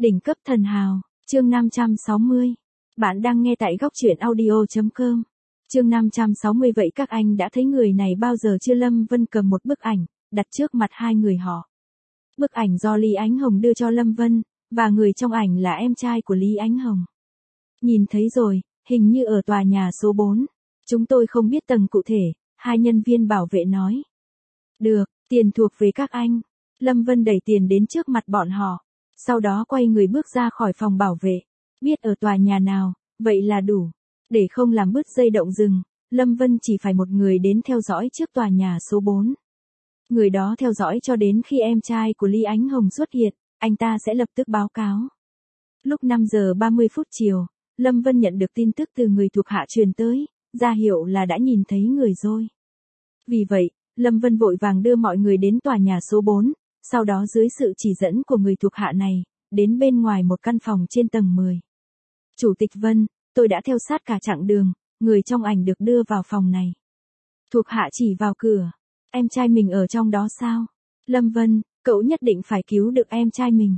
Đỉnh cấp thần hào, chương 560. Bạn đang nghe tại góc truyện audio.com. Chương 560. Vậy các anh đã thấy người này bao giờ chưa? Lâm Vân cầm một bức ảnh, đặt trước mặt hai người họ. Bức ảnh do Lý Ánh Hồng đưa cho Lâm Vân, và người trong ảnh là em trai của Lý Ánh Hồng. Nhìn thấy rồi, hình như ở tòa nhà số 4. Chúng tôi không biết tầng cụ thể, hai nhân viên bảo vệ nói. Được, tiền thuộc về các anh. Lâm Vân đẩy tiền đến trước mặt bọn họ. Sau đó quay người bước ra khỏi phòng bảo vệ. Biết ở tòa nhà nào, vậy là đủ. Để không làm bứt dây động rừng, Lâm Vân chỉ phải một người đến theo dõi trước tòa nhà số 4. Người đó theo dõi cho đến khi em trai của Lý Ánh Hồng xuất hiện, anh ta sẽ lập tức báo cáo. Lúc 5 giờ 30 phút chiều, Lâm Vân nhận được tin tức từ người thuộc hạ truyền tới, ra hiệu là đã nhìn thấy người rồi. Vì vậy, Lâm Vân vội vàng đưa mọi người đến tòa nhà số 4, sau đó dưới sự chỉ dẫn của người thuộc hạ này, đến bên ngoài một căn phòng trên tầng 10. Chủ tịch Vân, tôi đã theo sát cả chặng đường, người trong ảnh được đưa vào phòng này. Thuộc hạ chỉ vào cửa. Em trai mình ở trong đó sao? Lâm Vân, cậu nhất định phải cứu được em trai mình.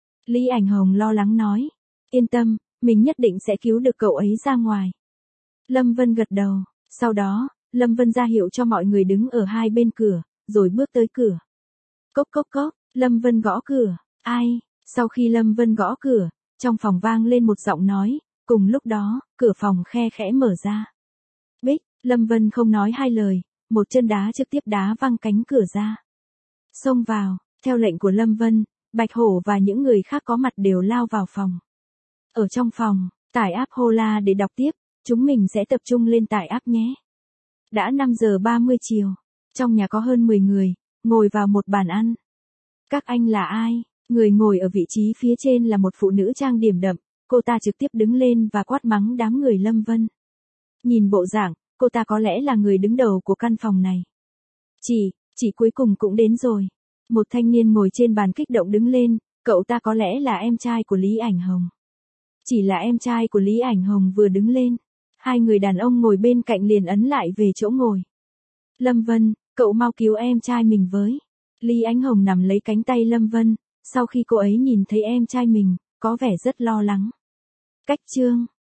Lý Ảnh Hồng lo lắng nói. Yên tâm, mình nhất định sẽ cứu được cậu ấy ra ngoài. Lâm Vân gật đầu. Sau đó, Lâm Vân ra hiệu cho mọi người đứng ở hai bên cửa, rồi bước tới cửa. Cốc cốc cốc, Lâm Vân gõ cửa. Ai? Sau khi Lâm Vân gõ cửa, trong phòng vang lên một giọng nói, cùng lúc đó, cửa phòng khe khẽ mở ra. Bích, Lâm Vân không nói hai lời, một chân đá trực tiếp đá văng cánh cửa ra. Xông vào, theo lệnh của Lâm Vân, Bạch Hổ và những người khác có mặt đều lao vào phòng. Ở trong phòng, tải app Hola để đọc tiếp, chúng mình sẽ tập trung lên tải app nhé. Đã 5 giờ 30 chiều, trong nhà có hơn 10 người, ngồi vào một bàn ăn. Các anh là ai? Người ngồi ở vị trí phía trên là một phụ nữ trang điểm đậm, cô ta trực tiếp đứng lên và quát mắng đám người Lâm Vân. Nhìn bộ dạng, cô ta có lẽ là người đứng đầu của căn phòng này. Chị cuối cùng cũng đến rồi. Một thanh niên ngồi trên bàn kích động đứng lên, cậu ta có lẽ là em trai của Lý Ảnh Hồng. Chỉ là em trai của Lý Ảnh Hồng vừa đứng lên, hai người đàn ông ngồi bên cạnh liền ấn lại về chỗ ngồi. Lâm Vân, cậu mau cứu em trai mình với. Lý Ánh Hồng nằm lấy cánh tay Lâm Vân, sau khi cô ấy nhìn thấy em trai mình, có vẻ rất lo lắng. Cách chương